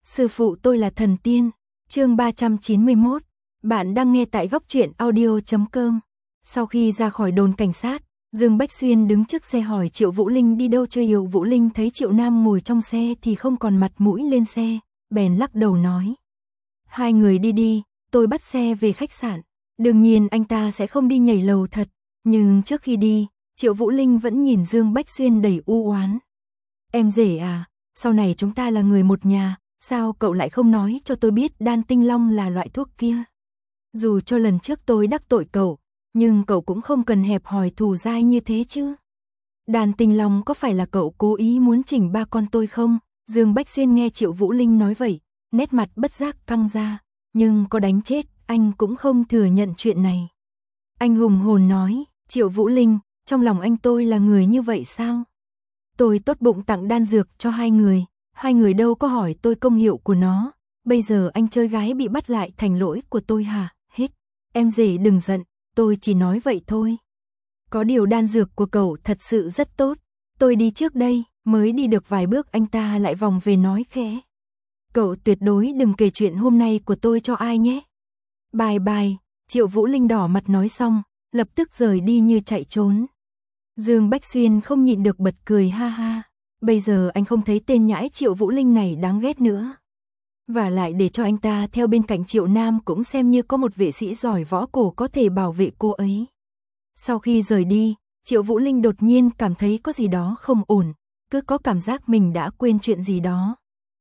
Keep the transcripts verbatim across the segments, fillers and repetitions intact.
Sư phụ tôi là thần tiên. Chương ba trăm chín mươi mốt. Bạn đang nghe tại góc truyện audio chấm com. Sau khi ra khỏi đồn cảnh sát, Dương Bách Xuyên đứng trước xe hỏi Triệu Vũ Linh đi đâu chơi. Triệu Vũ Linh thấy Triệu Nam ngồi trong xe thì không còn mặt mũi lên xe, bèn lắc đầu nói: hai người đi đi, tôi bắt xe về khách sạn. Đương nhiên anh ta sẽ không đi nhảy lầu thật, nhưng trước khi đi, Triệu Vũ Linh vẫn nhìn Dương Bách Xuyên đầy u oán. Em rể à, sau này chúng ta là người một nhà, sao cậu lại không nói cho tôi biết đan tinh long là loại thuốc kia? Dù cho lần trước tôi đắc tội cậu, nhưng cậu cũng không cần hẹp hòi thù dai như thế chứ. Đan tinh long có phải là cậu cố ý muốn chỉnh ba con tôi không? Dương Bách Xuyên nghe Triệu Vũ Linh nói vậy, nét mặt bất giác căng ra, nhưng có đánh chết, anh cũng không thừa nhận chuyện này. Anh hùng hồn nói: Triệu Vũ Linh, trong lòng anh tôi là người như vậy sao? Tôi tốt bụng tặng đan dược cho hai người, hai người đâu có hỏi tôi công hiệu của nó, bây giờ anh chơi gái bị bắt lại thành lỗi của tôi hả? Hít, em rể đừng giận, tôi chỉ nói vậy thôi. Có điều đan dược của cậu thật sự rất tốt, tôi đi trước đây, mới đi được vài bước anh ta lại vòng về nói khẽ: cậu tuyệt đối đừng kể chuyện hôm nay của tôi cho ai nhé. Bye bye. Triệu Vũ Linh đỏ mặt nói xong, lập tức rời đi như chạy trốn. Dương Bách Xuyên không nhịn được bật cười ha ha, bây giờ anh không thấy tên nhãi Triệu Vũ Linh này đáng ghét nữa. Và lại để cho anh ta theo bên cạnh Triệu Nam cũng xem như có một vệ sĩ giỏi võ cổ có thể bảo vệ cô ấy. Sau khi rời đi, Triệu Vũ Linh đột nhiên cảm thấy có gì đó không ổn, cứ có cảm giác mình đã quên chuyện gì đó.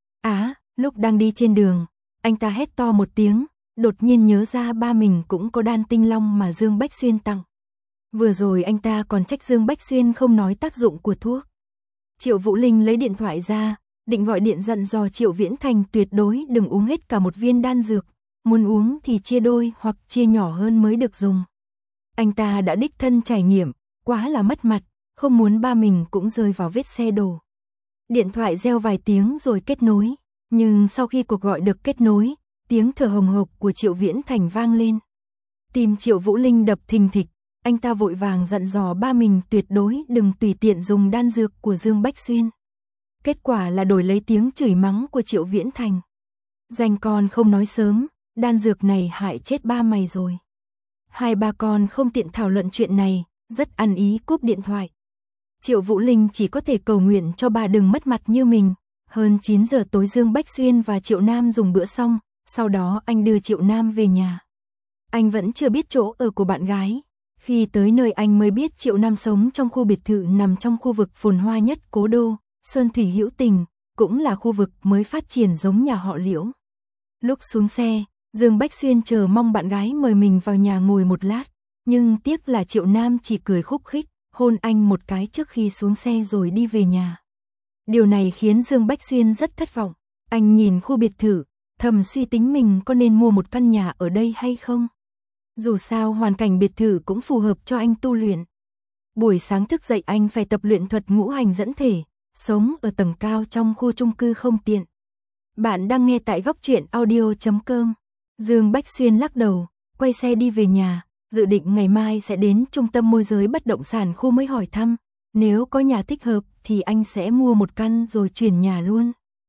Á, lúc đang đi trên đường, anh ta hét to một tiếng, đột nhiên nhớ ra ba mình cũng có đan tinh long mà Dương Bách Xuyên tặng. Vừa rồi anh ta còn trách Dương Bách Xuyên không nói tác dụng của thuốc. Triệu Vũ Linh lấy điện thoại ra, định gọi điện dặn dò Triệu Viễn Thành tuyệt đối đừng uống hết cả một viên đan dược, muốn uống thì chia đôi hoặc chia nhỏ hơn mới được dùng. Anh ta đã đích thân trải nghiệm, quá là mất mặt, không muốn ba mình cũng rơi vào vết xe đổ. Điện thoại reo vài tiếng rồi kết nối, nhưng sau khi cuộc gọi được kết nối, tiếng thở hồng hộc của Triệu Viễn Thành vang lên. Tim Triệu Vũ Linh đập thình thịch, anh ta vội vàng dặn dò ba mình tuyệt đối đừng tùy tiện dùng đan dược của Dương Bách Xuyên. Kết quả là đổi lấy tiếng chửi mắng của Triệu Viễn Thành. Danh con không nói sớm, đan dược này hại chết ba mày rồi. Hai ba con không tiện thảo luận chuyện này, rất ăn ý cúp điện thoại. Triệu Vũ Linh chỉ có thể cầu nguyện cho bà đừng mất mặt như mình. Hơn chín giờ tối Dương Bách Xuyên và Triệu Nam dùng bữa xong, sau đó anh đưa Triệu Nam về nhà. Anh vẫn chưa biết chỗ ở của bạn gái. Khi tới nơi anh mới biết Triệu Nam sống trong khu biệt thự nằm trong khu vực phồn hoa nhất cố đô, Sơn Thủy Hữu Tình, cũng là khu vực mới phát triển giống nhà họ Liễu. Lúc xuống xe, Dương Bách Xuyên chờ mong bạn gái mời mình vào nhà ngồi một lát, nhưng tiếc là Triệu Nam chỉ cười khúc khích, hôn anh một cái trước khi xuống xe rồi đi về nhà. Điều này khiến Dương Bách Xuyên rất thất vọng, anh nhìn khu biệt thự, thầm suy tính mình có nên mua một căn nhà ở đây hay không. Dù sao hoàn cảnh biệt thự cũng phù hợp cho anh tu luyện. Buổi sáng thức dậy anh phải tập luyện thuật ngũ hành dẫn thể, sống ở tầng cao trong khu chung cư không tiện. Bạn đang nghe tại góc truyện audio chấm com. Dương Bách Xuyên lắc đầu, quay xe đi về nhà, dự định ngày mai sẽ đến trung tâm môi giới bất động sản khu mới hỏi thăm. Nếu có nhà thích hợp thì anh sẽ mua một căn rồi chuyển nhà luôn.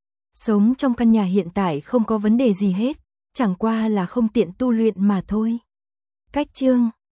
Sống trong căn nhà hiện tại không có vấn đề gì hết, chẳng qua là không tiện tu luyện mà thôi. Cách chương